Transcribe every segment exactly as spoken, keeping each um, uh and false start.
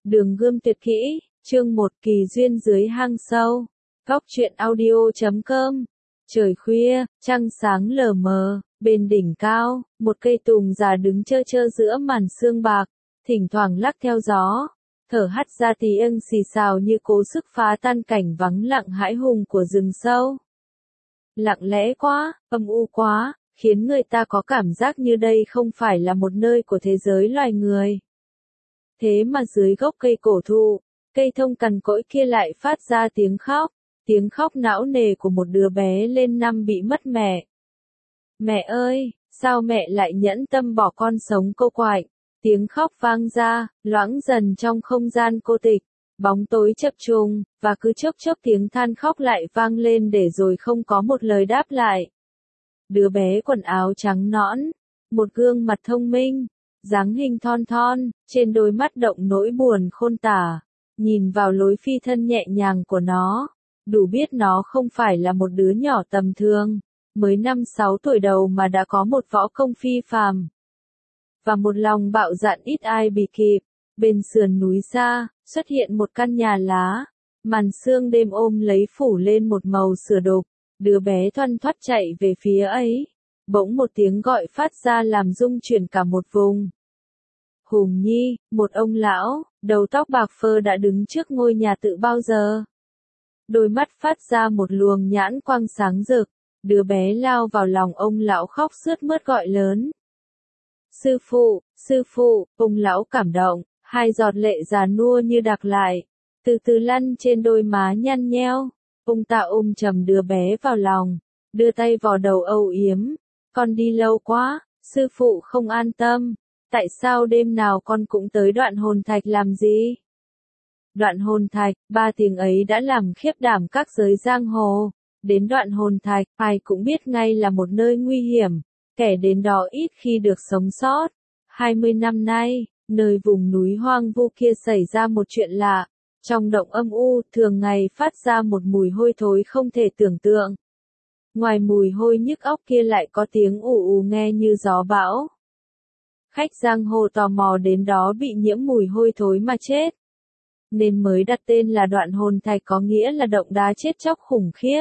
Đường Gươm Tuyệt Kỹ, chương một Kỳ duyên dưới hang sâu. Góc truyện audio chấm com. Trời khuya, trăng sáng lờ mờ, bên đỉnh cao, một cây tùng già đứng chơ chơ giữa màn sương bạc, thỉnh thoảng lắc theo gió, thở hắt ra tiếng xì xào như cố sức phá tan cảnh vắng lặng hãi hùng của rừng sâu. Lặng lẽ quá, âm u quá, khiến người ta có cảm giác như đây không phải là một nơi của thế giới loài người. Thế mà dưới gốc cây cổ thụ, cây thông cằn cỗi kia lại phát ra tiếng khóc, tiếng khóc não nề của một đứa bé lên năm bị mất mẹ. Mẹ ơi, sao mẹ lại nhẫn tâm bỏ con sống cô quạnh? Tiếng khóc vang ra, loãng dần trong không gian cô tịch, bóng tối chập trùng, và cứ chốc chốc tiếng than khóc lại vang lên để rồi không có một lời đáp lại. Đứa bé quần áo trắng nõn, một gương mặt thông minh, dáng hình thon thon, trên đôi mắt động nỗi buồn khôn tả, nhìn vào lối phi thân nhẹ nhàng của nó, đủ biết nó không phải là một đứa nhỏ tầm thường, mới năm sáu tuổi đầu mà đã có một võ công phi phàm. Và một lòng bạo dạn ít ai bì kịp, bên sườn núi xa, xuất hiện một căn nhà lá, màn sương đêm ôm lấy phủ lên một màu sữa đục, đứa bé thoăn thoắt chạy về phía ấy, bỗng một tiếng gọi phát ra làm rung chuyển cả một vùng. Hùng Nhi, một ông lão, đầu tóc bạc phơ đã đứng trước ngôi nhà tự bao giờ. Đôi mắt phát ra một luồng nhãn quang sáng rực, đứa bé lao vào lòng ông lão khóc sướt mướt gọi lớn. Sư phụ, sư phụ, ông lão cảm động, hai giọt lệ già nua như đặc lại, từ từ lăn trên đôi má nhăn nheo. Ông ta ôm chầm đứa bé vào lòng, đưa tay vào đầu âu yếm. Con đi lâu quá, sư phụ không an tâm. Tại sao đêm nào con cũng tới Đoạn Hồn Thạch làm gì? Đoạn Hồn Thạch, ba tiếng ấy đã làm khiếp đảm các giới giang hồ. Đến Đoạn Hồn Thạch, ai cũng biết ngay là một nơi nguy hiểm, kẻ đến đó ít khi được sống sót. Hai mươi năm nay, nơi vùng núi hoang vu kia xảy ra một chuyện lạ. Trong động âm u, thường ngày phát ra một mùi hôi thối không thể tưởng tượng. Ngoài mùi hôi nhức óc kia lại có tiếng ù ù nghe như gió bão. Khách giang hồ tò mò đến đó bị nhiễm mùi hôi thối mà chết. Nên mới đặt tên là Đoạn Hồn Thạch, có nghĩa là động đá chết chóc khủng khiếp.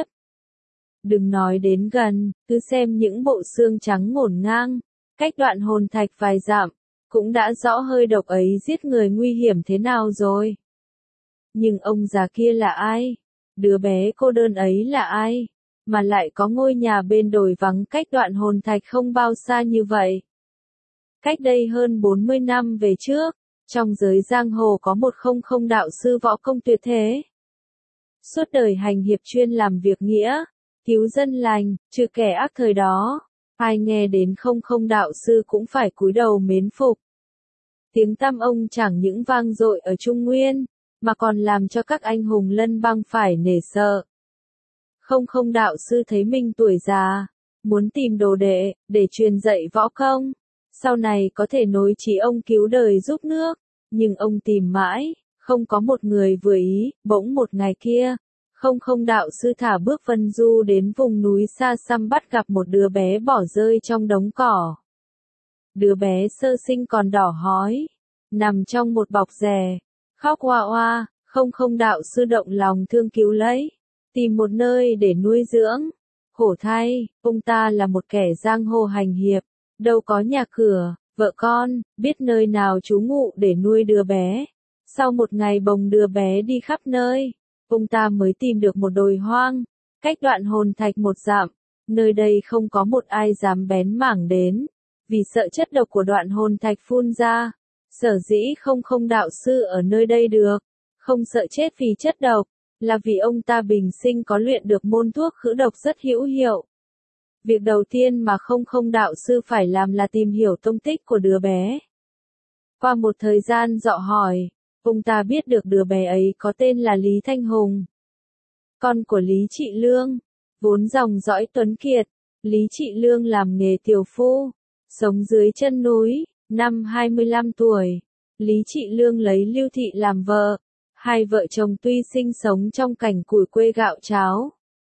Đừng nói đến gần, cứ xem những bộ xương trắng ngổn ngang, cách Đoạn Hồn Thạch vài dặm, cũng đã rõ hơi độc ấy giết người nguy hiểm thế nào rồi. Nhưng ông già kia là ai? Đứa bé cô đơn ấy là ai? Mà lại có ngôi nhà bên đồi vắng cách Đoạn Hồn Thạch không bao xa như vậy. Cách đây hơn bốn mươi năm về trước, trong giới giang hồ có một không không đạo sư võ công tuyệt thế. Suốt đời hành hiệp chuyên làm việc nghĩa, cứu dân lành, trừ kẻ ác thời đó, ai nghe đến không không đạo sư cũng phải cúi đầu mến phục. Tiếng tăm ông chẳng những vang dội ở Trung Nguyên, mà còn làm cho các anh hùng lân bang phải nể sợ. Không không đạo sư thấy mình tuổi già, muốn tìm đồ đệ, để truyền dạy võ công. Sau này có thể nối chí ông cứu đời giúp nước, nhưng ông tìm mãi, không có một người vừa ý. Bỗng một ngày kia, không không đạo sư thả bước vân du đến vùng núi xa xăm, bắt gặp một đứa bé bỏ rơi trong đống cỏ. Đứa bé sơ sinh còn đỏ hói, nằm trong một bọc rè, khóc oa oa. Không không đạo sư động lòng thương cứu lấy, tìm một nơi để nuôi dưỡng. Khổ thay, ông ta là một kẻ giang hồ hành hiệp, đâu có nhà cửa, vợ con, biết nơi nào trú ngụ để nuôi đứa bé. Sau một ngày bồng đứa bé đi khắp nơi, ông ta mới tìm được một đồi hoang, cách Đoạn Hồn Thạch một dặm. Nơi đây không có một ai dám bén mảng đến, vì sợ chất độc của Đoạn Hồn Thạch phun ra. Sở dĩ không không đạo sư ở nơi đây được, không sợ chết vì chất độc, là vì ông ta bình sinh có luyện được môn thuốc khử độc rất hữu hiệu. Việc đầu tiên mà không không đạo sư phải làm là tìm hiểu tung tích của đứa bé. Qua một thời gian dò hỏi, ông ta biết được đứa bé ấy có tên là Lý Thanh Hùng, con của Lý Trị Lương, vốn dòng dõi tuấn kiệt. Lý Trị Lương làm nghề tiểu phu, sống dưới chân núi. Năm hai mươi lăm tuổi, Lý Trị Lương lấy Lưu Thị làm vợ. Hai vợ chồng tuy sinh sống trong cảnh củi quê gạo cháo,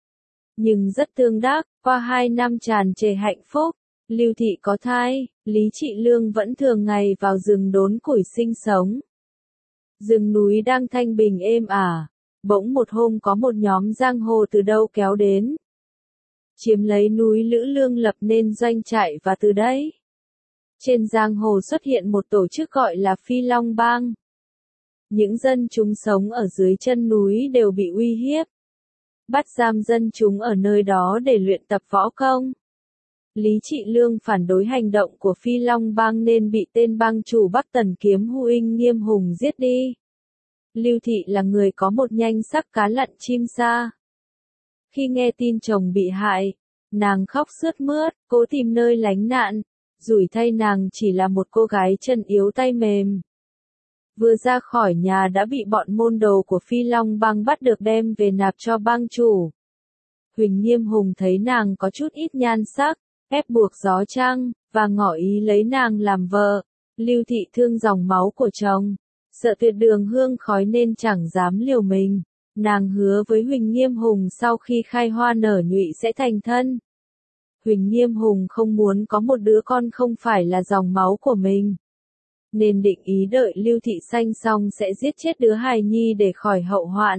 nhưng rất tương đắc. Qua hai năm tràn trề hạnh phúc, Lưu Thị có thai, Lý Trị Lương vẫn thường ngày vào rừng đốn củi sinh sống. Rừng núi đang thanh bình êm ả, bỗng một hôm có một nhóm giang hồ từ đâu kéo đến. Chiếm lấy núi Lữ Lương lập nên doanh trại và từ đấy, trên giang hồ xuất hiện một tổ chức gọi là Phi Long Bang. Những dân chúng sống ở dưới chân núi đều bị uy hiếp, bắt giam dân chúng ở nơi đó để luyện tập võ công. Lý Trị Lương phản đối hành động của Phi Long Bang nên bị tên bang chủ Bắc Tần Kiếm Huynh Nghiêm Hùng giết đi. Lưu Thị là người có một nhanh sắc cá lặn chim sa. Khi nghe tin chồng bị hại, nàng khóc sướt mướt, cố tìm nơi lánh nạn. Rủi thay nàng chỉ là một cô gái chân yếu tay mềm. Vừa ra khỏi nhà đã bị bọn môn đồ của Phi Long Bang bắt được đem về nạp cho bang chủ. Huỳnh Nghiêm Hùng thấy nàng có chút ít nhan sắc, ép buộc gió trăng, và ngỏ ý lấy nàng làm vợ. Lưu Thị thương dòng máu của chồng, sợ tuyệt đường hương khói nên chẳng dám liều mình. Nàng hứa với Huỳnh Nghiêm Hùng sau khi khai hoa nở nhụy sẽ thành thân. Huỳnh Nghiêm Hùng không muốn có một đứa con không phải là dòng máu của mình, nên định ý đợi Lưu Thị sanh xong sẽ giết chết đứa hài nhi để khỏi hậu hoạn.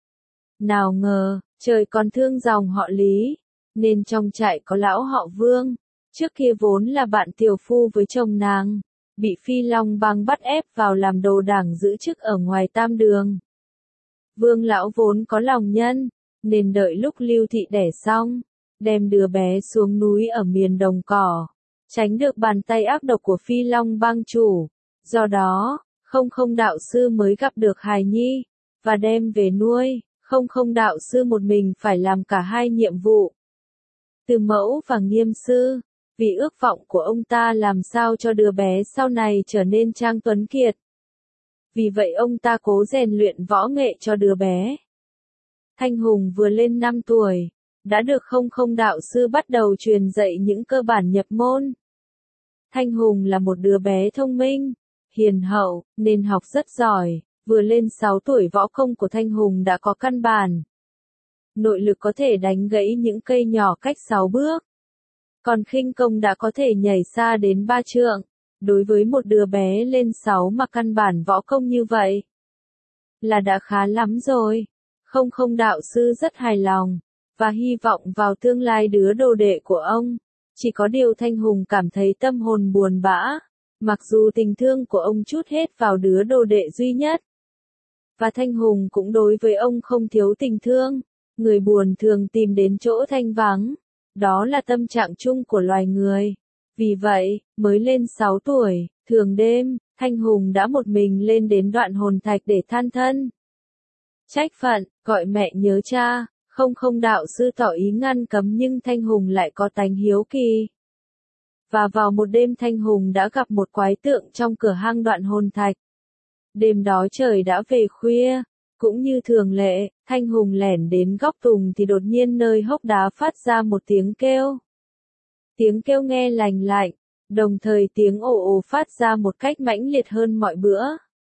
Nào ngờ, trời còn thương dòng họ Lý, nên trong trại có lão họ Vương, trước kia vốn là bạn tiểu phu với chồng nàng, bị Phi Long Bang bắt ép vào làm đồ đảng giữ chức ở ngoài Tam Đường. Vương lão vốn có lòng nhân, nên đợi lúc Lưu Thị đẻ xong, đem đứa bé xuống núi ở miền đồng cỏ, tránh được bàn tay ác độc của Phi Long Bang chủ. Do đó, không không đạo sư mới gặp được hài nhi, và đem về nuôi. Không không đạo sư một mình phải làm cả hai nhiệm vụ. Từ mẫu và nghiêm sư, vì ước vọng của ông ta làm sao cho đứa bé sau này trở nên trang tuấn kiệt. Vì vậy ông ta cố rèn luyện võ nghệ cho đứa bé. Thanh Hùng vừa lên năm tuổi, đã được không không đạo sư bắt đầu truyền dạy những cơ bản nhập môn. Thanh Hùng là một đứa bé thông minh, hiền hậu, nên học rất giỏi. Vừa lên sáu tuổi võ công của Thanh Hùng đã có căn bản. Nội lực có thể đánh gãy những cây nhỏ cách sáu bước. Còn khinh công đã có thể nhảy xa đến ba trượng. Đối với một đứa bé lên sáu mà căn bản võ công như vậy, là đã khá lắm rồi. Không không đạo sư rất hài lòng, và hy vọng vào tương lai đứa đồ đệ của ông. Chỉ có điều Thanh Hùng cảm thấy tâm hồn buồn bã, mặc dù tình thương của ông trút hết vào đứa đồ đệ duy nhất. Và Thanh Hùng cũng đối với ông không thiếu tình thương, người buồn thường tìm đến chỗ thanh vắng, đó là tâm trạng chung của loài người. Vì vậy, mới lên sáu tuổi, thường đêm, Thanh Hùng đã một mình lên đến Đoạn Hồn Thạch để than thân. Trách phận, gọi mẹ nhớ cha, không không đạo sư tỏ ý ngăn cấm nhưng Thanh Hùng lại có tánh hiếu kỳ. Và vào một đêm Thanh Hùng đã gặp một quái tượng trong cửa hang Đoạn Hồn Thạch. Đêm đó trời đã về khuya, cũng như thường lệ, Thanh Hùng lẻn đến góc tùng thì đột nhiên nơi hốc đá phát ra một tiếng kêu. Tiếng kêu nghe lành lạnh, đồng thời tiếng ồ ồ phát ra một cách mãnh liệt hơn mọi bữa.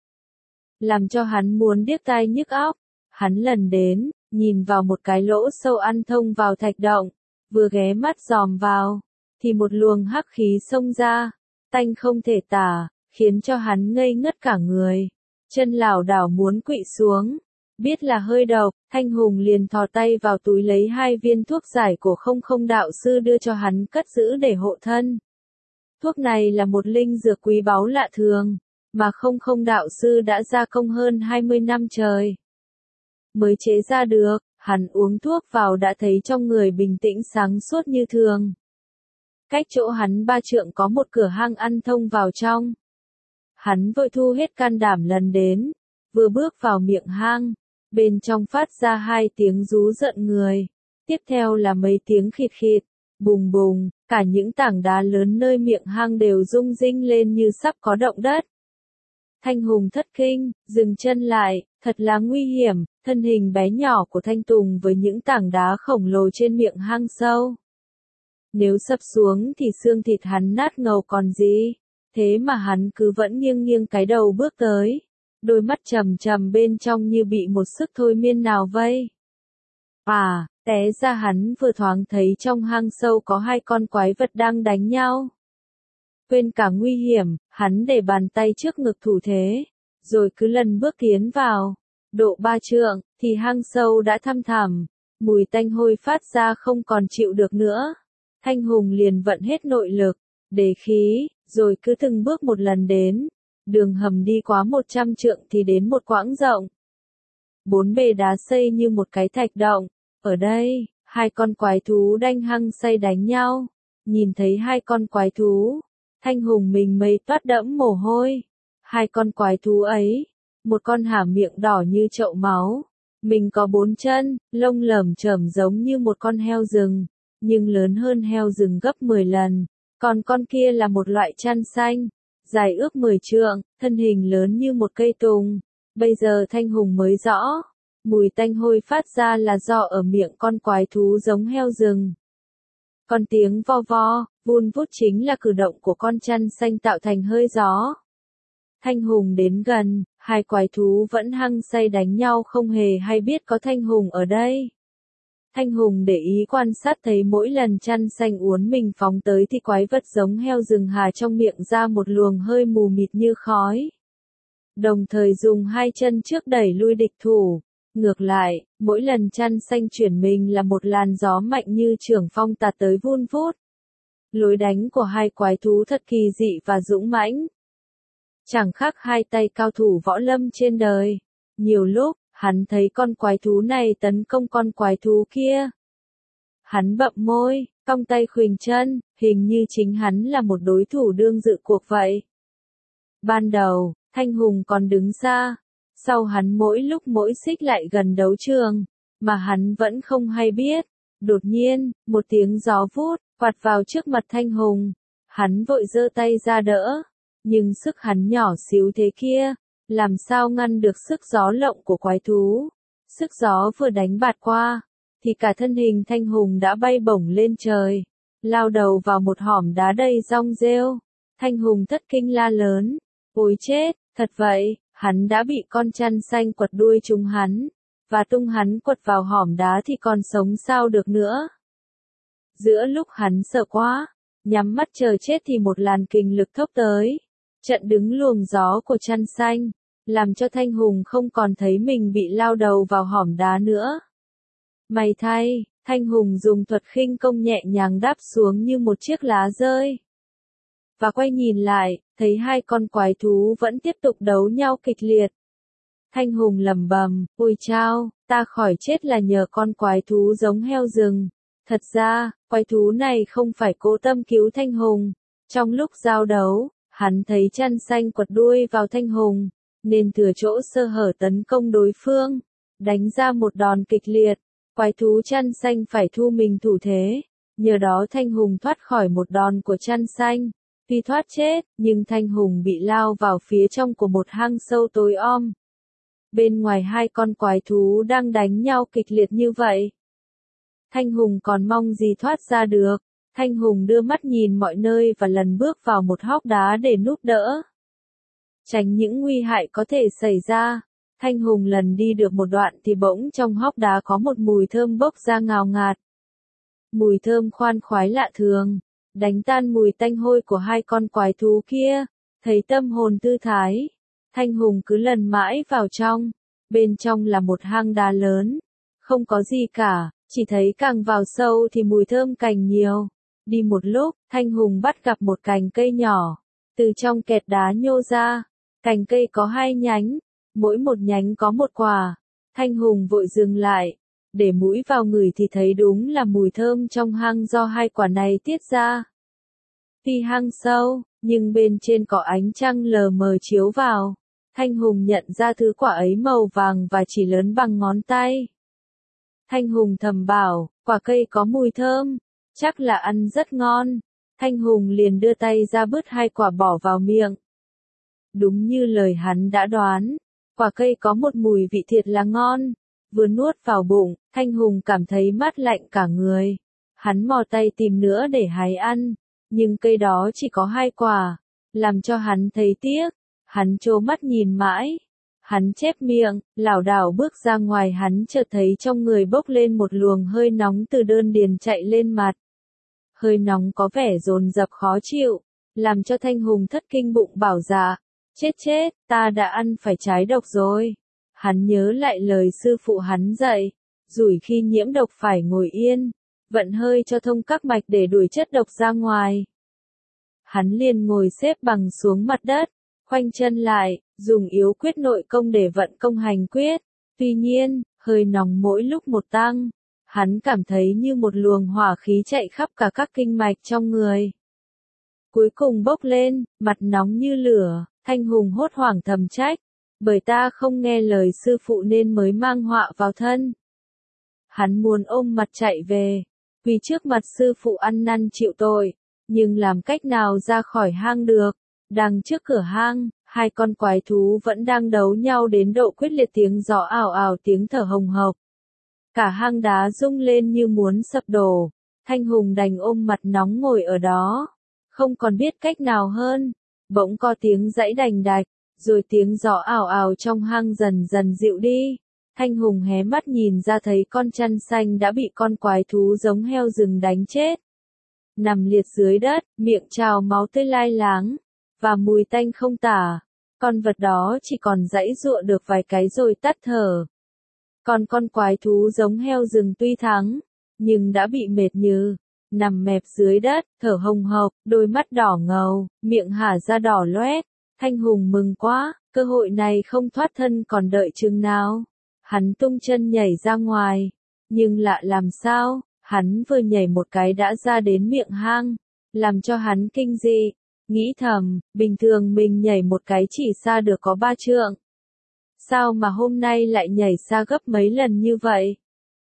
Làm cho hắn muốn điếc tai nhức óc, hắn lần đến, nhìn vào một cái lỗ sâu ăn thông vào thạch động, vừa ghé mắt dòm vào, thì một luồng hắc khí xông ra, tanh không thể tả, khiến cho hắn ngây ngất cả người, chân lảo đảo muốn quỵ xuống. Biết là hơi độc, Thanh Hùng liền thò tay vào túi lấy hai viên thuốc giải của không không đạo sư đưa cho hắn cất giữ để hộ thân. Thuốc này là một linh dược quý báu lạ thường, mà không không đạo sư đã gia công hơn hai mươi năm trời. Mới chế ra được, hắn uống thuốc vào đã thấy trong người bình tĩnh sáng suốt như thường. Cách chỗ hắn ba trượng có một cửa hang ăn thông vào trong. Hắn vội thu hết can đảm lần đến, vừa bước vào miệng hang, bên trong phát ra hai tiếng rú rợn người, tiếp theo là mấy tiếng khịt khịt, bùng bùng, cả những tảng đá lớn nơi miệng hang đều rung rinh lên như sắp có động đất. Thanh Hùng thất kinh, dừng chân lại, thật là nguy hiểm, thân hình bé nhỏ của Thanh Tùng với những tảng đá khổng lồ trên miệng hang sâu. Nếu sập xuống thì xương thịt hắn nát ngầu còn gì, thế mà hắn cứ vẫn nghiêng nghiêng cái đầu bước tới. Đôi mắt trầm trầm bên trong như bị một sức thôi miên nào vây. À, té ra hắn vừa thoáng thấy trong hang sâu có hai con quái vật đang đánh nhau. Quên cả nguy hiểm, hắn để bàn tay trước ngực thủ thế, rồi cứ lần bước tiến vào, độ ba trượng, thì hang sâu đã thăm thẳm, mùi tanh hôi phát ra không còn chịu được nữa. Thanh Hùng liền vận hết nội lực, đề khí, rồi cứ từng bước một lần đến. Đường hầm đi quá một trăm trượng thì đến một quãng rộng. Bốn bề đá xây như một cái thạch động. Ở đây, hai con quái thú đanh hăng say đánh nhau. Nhìn thấy hai con quái thú, Thanh Hùng mình mây toát đẫm mồ hôi. Hai con quái thú ấy, một con há miệng đỏ như chậu máu. Mình có bốn chân, lông lởm chởm giống như một con heo rừng, nhưng lớn hơn heo rừng gấp mười lần. Còn con kia là một loại chăn xanh, dài ước mười trượng, thân hình lớn như một cây tùng. Bây giờ Thanh Hùng mới rõ, mùi tanh hôi phát ra là do ở miệng con quái thú giống heo rừng. Còn tiếng vo vo, vun vút chính là cử động của con chăn xanh tạo thành hơi gió. Thanh Hùng đến gần, hai quái thú vẫn hăng say đánh nhau không hề hay biết có Thanh Hùng ở đây. Thanh Hùng để ý quan sát thấy mỗi lần chăn xanh uốn mình phóng tới thì quái vật giống heo rừng hà trong miệng ra một luồng hơi mù mịt như khói. Đồng thời dùng hai chân trước đẩy lui địch thủ. Ngược lại, mỗi lần chăn xanh chuyển mình là một làn gió mạnh như trường phong tạt tới vun vút. Lối đánh của hai quái thú thật kỳ dị và dũng mãnh. Chẳng khác hai tay cao thủ võ lâm trên đời. Nhiều lúc, hắn thấy con quái thú này tấn công con quái thú kia. Hắn bậm môi, cong tay khuỳnh chân, hình như chính hắn là một đối thủ đương dự cuộc vậy. Ban đầu, Thanh Hùng còn đứng xa, sau hắn mỗi lúc mỗi xích lại gần đấu trường, mà hắn vẫn không hay biết. Đột nhiên, một tiếng gió vút, quạt vào trước mặt Thanh Hùng. Hắn vội giơ tay ra đỡ, nhưng sức hắn nhỏ xíu thế kia, làm sao ngăn được sức gió lộng của quái thú. Sức gió vừa đánh bạt qua, thì cả thân hình Thanh Hùng đã bay bổng lên trời, lao đầu vào một hõm đá đầy rong rêu. Thanh Hùng thất kinh la lớn, ôi chết, thật vậy, hắn đã bị con chăn xanh quật đuôi trúng hắn, và tung hắn quật vào hõm đá thì còn sống sao được nữa. Giữa lúc hắn sợ quá, nhắm mắt chờ chết thì một làn kình lực thốc tới, chặn đứng luồng gió của chăn xanh, làm cho Thanh Hùng không còn thấy mình bị lao đầu vào hõm đá nữa. May thay, Thanh Hùng dùng thuật khinh công nhẹ nhàng đáp xuống như một chiếc lá rơi. Và quay nhìn lại, thấy hai con quái thú vẫn tiếp tục đấu nhau kịch liệt. Thanh Hùng lẩm bẩm, ôi chao, ta khỏi chết là nhờ con quái thú giống heo rừng. Thật ra, quái thú này không phải cố tâm cứu Thanh Hùng. Trong lúc giao đấu, hắn thấy chăn xanh quật đuôi vào Thanh Hùng, nên thừa chỗ sơ hở tấn công đối phương, đánh ra một đòn kịch liệt. Quái thú chăn xanh phải thu mình thủ thế, nhờ đó Thanh Hùng thoát khỏi một đòn của chăn xanh. Tuy thoát chết, nhưng Thanh Hùng bị lao vào phía trong của một hang sâu tối om. Bên ngoài hai con quái thú đang đánh nhau kịch liệt như vậy. Thanh Hùng còn mong gì thoát ra được. Thanh Hùng đưa mắt nhìn mọi nơi và lần bước vào một hốc đá để núp đỡ. Tránh những nguy hại có thể xảy ra. Thanh Hùng lần đi được một đoạn thì bỗng trong hốc đá có một mùi thơm bốc ra ngào ngạt. Mùi thơm khoan khoái lạ thường, đánh tan mùi tanh hôi của hai con quái thú kia, thấy tâm hồn thư thái. Thanh Hùng cứ lần mãi vào trong, bên trong là một hang đá lớn, không có gì cả, chỉ thấy càng vào sâu thì mùi thơm càng nhiều. Đi một lúc, Thanh Hùng bắt gặp một cành cây nhỏ, từ trong kẹt đá nhô ra, cành cây có hai nhánh, mỗi một nhánh có một quả. Thanh Hùng vội dừng lại, để mũi vào ngửi thì thấy đúng là mùi thơm trong hang do hai quả này tiết ra. Tuy hang sâu, nhưng bên trên có ánh trăng lờ mờ chiếu vào. Thanh Hùng nhận ra thứ quả ấy màu vàng và chỉ lớn bằng ngón tay. Thanh Hùng thầm bảo, quả cây có mùi thơm, chắc là ăn rất ngon. Thanh Hùng liền đưa tay ra bứt hai quả bỏ vào miệng. Đúng như lời hắn đã đoán, quả cây có một mùi vị thiệt là ngon. Vừa nuốt vào bụng, Thanh Hùng cảm thấy mát lạnh cả người. Hắn mò tay tìm nữa để hái ăn, nhưng cây đó chỉ có hai quả, làm cho hắn thấy tiếc. Hắn trố mắt nhìn mãi, hắn chép miệng, lảo đảo bước ra ngoài. Hắn chợt thấy trong người bốc lên một luồng hơi nóng từ đơn điền chạy lên mặt. Hơi nóng có vẻ dồn dập khó chịu, làm cho Thanh Hùng thất kinh bụng bảo dạ. Chết chết, ta đã ăn phải trái độc rồi. Hắn nhớ lại lời sư phụ hắn dạy, rủi khi nhiễm độc phải ngồi yên, vận hơi cho thông các mạch để đuổi chất độc ra ngoài. Hắn liền ngồi xếp bằng xuống mặt đất, khoanh chân lại, dùng yếu quyết nội công để vận công hành quyết. Tuy nhiên, hơi nóng mỗi lúc một tăng, hắn cảm thấy như một luồng hỏa khí chạy khắp cả các kinh mạch trong người. Cuối cùng bốc lên, mặt nóng như lửa, Thanh Hùng hốt hoảng thầm trách, bởi ta không nghe lời sư phụ nên mới mang họa vào thân. Hắn muốn ôm mặt chạy về, vì trước mặt sư phụ ăn năn chịu tội, nhưng làm cách nào ra khỏi hang được. Đằng trước cửa hang, hai con quái thú vẫn đang đấu nhau đến độ quyết liệt, tiếng gió ảo ảo, tiếng thở hồng hộc. Cả hang đá rung lên như muốn sập đổ, Thanh Hùng đành ôm mặt nóng ngồi ở đó, không còn biết cách nào hơn. Bỗng có tiếng giãy đành đạch, rồi tiếng gió ảo ảo trong hang dần dần dịu đi. Thanh Hùng hé mắt nhìn ra thấy con chăn xanh đã bị con quái thú giống heo rừng đánh chết. Nằm liệt dưới đất, miệng trào máu tươi lai láng, và mùi tanh không tả. Con vật đó chỉ còn giãy giụa được vài cái rồi tắt thở. Còn con quái thú giống heo rừng tuy thắng, nhưng đã bị mệt nhừ, nằm mẹp dưới đất, thở hồng hộc, đôi mắt đỏ ngầu, miệng hả ra đỏ loét. Thanh Hùng mừng quá, cơ hội này không thoát thân còn đợi chừng nào. Hắn tung chân nhảy ra ngoài, nhưng lạ làm sao, hắn vừa nhảy một cái đã ra đến miệng hang, làm cho hắn kinh dị, nghĩ thầm, bình thường mình nhảy một cái chỉ xa được có ba trượng. Sao mà hôm nay lại nhảy xa gấp mấy lần như vậy?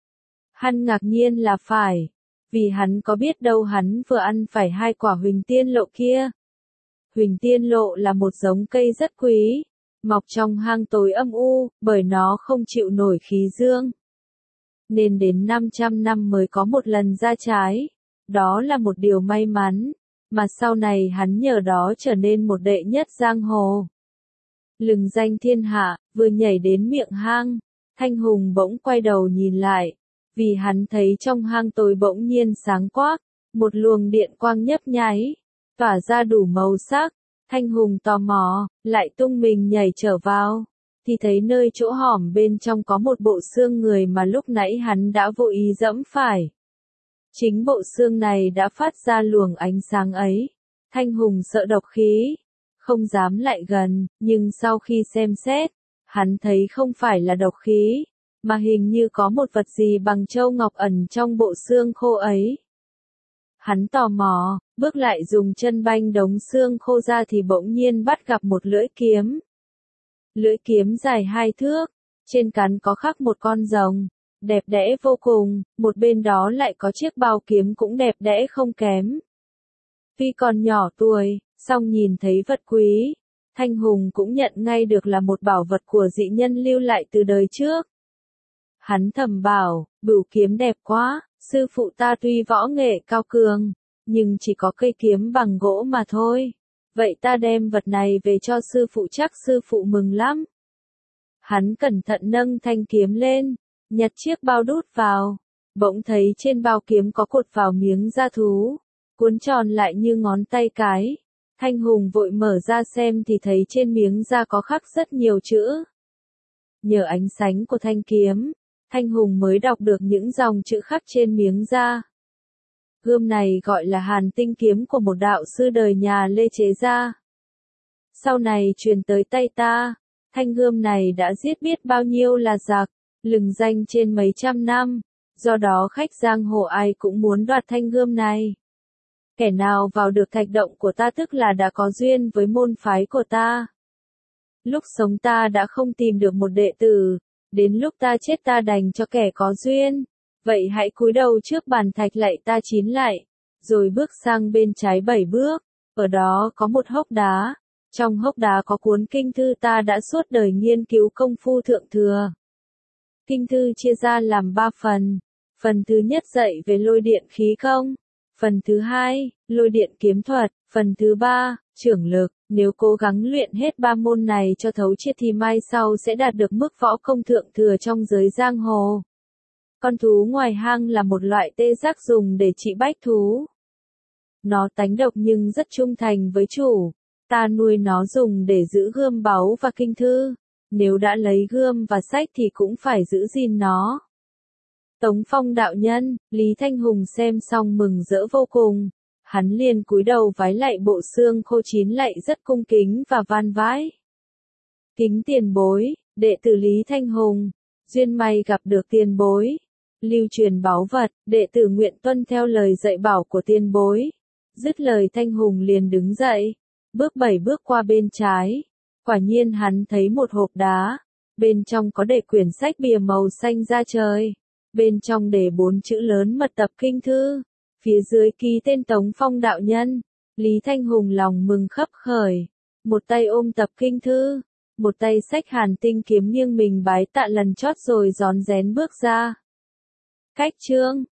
Hắn ngạc nhiên là phải, vì hắn có biết đâu hắn vừa ăn phải hai quả huỳnh tiên lộ kia. Huỳnh tiên lộ là một giống cây rất quý, mọc trong hang tối âm u, bởi nó không chịu nổi khí dương. Nên đến năm trăm năm mới có một lần ra trái. Đó là một điều may mắn, mà sau này hắn nhờ đó trở nên một đệ nhất giang hồ. Lừng danh thiên hạ, vừa nhảy đến miệng hang, Thanh Hùng bỗng quay đầu nhìn lại, vì hắn thấy trong hang tối bỗng nhiên sáng quắc, một luồng điện quang nhấp nháy, tỏa ra đủ màu sắc. Thanh Hùng tò mò, lại tung mình nhảy trở vào, thì thấy nơi chỗ hõm bên trong có một bộ xương người mà lúc nãy hắn đã vô ý dẫm phải. Chính bộ xương này đã phát ra luồng ánh sáng ấy. Thanh Hùng sợ độc khí, không dám lại gần, nhưng sau khi xem xét, hắn thấy không phải là độc khí, mà hình như có một vật gì bằng châu ngọc ẩn trong bộ xương khô ấy. Hắn tò mò, bước lại dùng chân banh đống xương khô ra thì bỗng nhiên bắt gặp một lưỡi kiếm. Lưỡi kiếm dài hai thước, trên cán có khắc một con rồng, đẹp đẽ vô cùng, một bên đó lại có chiếc bao kiếm cũng đẹp đẽ không kém. Tuy còn nhỏ tuổi, song nhìn thấy vật quý, Thanh Hùng cũng nhận ngay được là một bảo vật của dị nhân lưu lại từ đời trước. Hắn thầm bảo, bửu kiếm đẹp quá, sư phụ ta tuy võ nghệ cao cường, nhưng chỉ có cây kiếm bằng gỗ mà thôi. Vậy ta đem vật này về cho sư phụ, chắc sư phụ mừng lắm. Hắn cẩn thận nâng thanh kiếm lên, nhặt chiếc bao đút vào, bỗng thấy trên bao kiếm có cột vào miếng da thú, cuốn tròn lại như ngón tay cái. Thanh Hùng vội mở ra xem thì thấy trên miếng da có khắc rất nhiều chữ. Nhờ ánh sáng của thanh kiếm, Thanh Hùng mới đọc được những dòng chữ khắc trên miếng da. Gươm này gọi là Hàn Tinh kiếm của một đạo sư đời nhà Lê chế ra. Sau này truyền tới tay ta, thanh gươm này đã giết biết bao nhiêu là giặc, lừng danh trên mấy trăm năm, do đó khách giang hồ ai cũng muốn đoạt thanh gươm này. Kẻ nào vào được thạch động của ta tức là đã có duyên với môn phái của ta. Lúc sống ta đã không tìm được một đệ tử, đến lúc ta chết ta đành cho kẻ có duyên. Vậy hãy cúi đầu trước bàn thạch lạy ta chín lạy, rồi bước sang bên trái bảy bước, ở đó có một hốc đá, trong hốc đá có cuốn kinh thư ta đã suốt đời nghiên cứu công phu thượng thừa. Kinh thư chia ra làm ba phần, phần thứ nhất dạy về lôi điện khí công, phần thứ hai, lôi điện kiếm thuật, phần thứ ba, trưởng lực. Nếu cố gắng luyện hết ba môn này cho thấu triệt thì mai sau sẽ đạt được mức võ công thượng thừa trong giới giang hồ. Con thú ngoài hang là một loại tê giác dùng để trị bách thú. Nó tánh độc nhưng rất trung thành với chủ. Ta nuôi nó dùng để giữ gươm báu và kinh thư. Nếu đã lấy gươm và sách thì cũng phải giữ gìn nó. Tống Phong đạo nhân, Lý Thanh Hùng xem xong mừng rỡ vô cùng. Hắn liền cúi đầu vái lạy bộ xương khô chín lạy rất cung kính và van vái. Kính tiền bối, đệ tử Lý Thanh Hùng, duyên may gặp được tiền bối. Lưu truyền báu vật, đệ tử nguyện tuân theo lời dạy bảo của tiền bối. Dứt lời Thanh Hùng liền đứng dậy, bước bảy bước qua bên trái. Quả nhiên hắn thấy một hộp đá, bên trong có để quyển sách bìa màu xanh da trời. Bên trong để bốn chữ lớn mật tập kinh thư, phía dưới ký tên Tống Phong đạo nhân. Lý Thanh Hùng lòng mừng khấp khởi, một tay ôm tập kinh thư, một tay xách Hàn Tinh kiếm nghiêng mình bái tạ lần chót rồi rón rén bước ra. Cách chương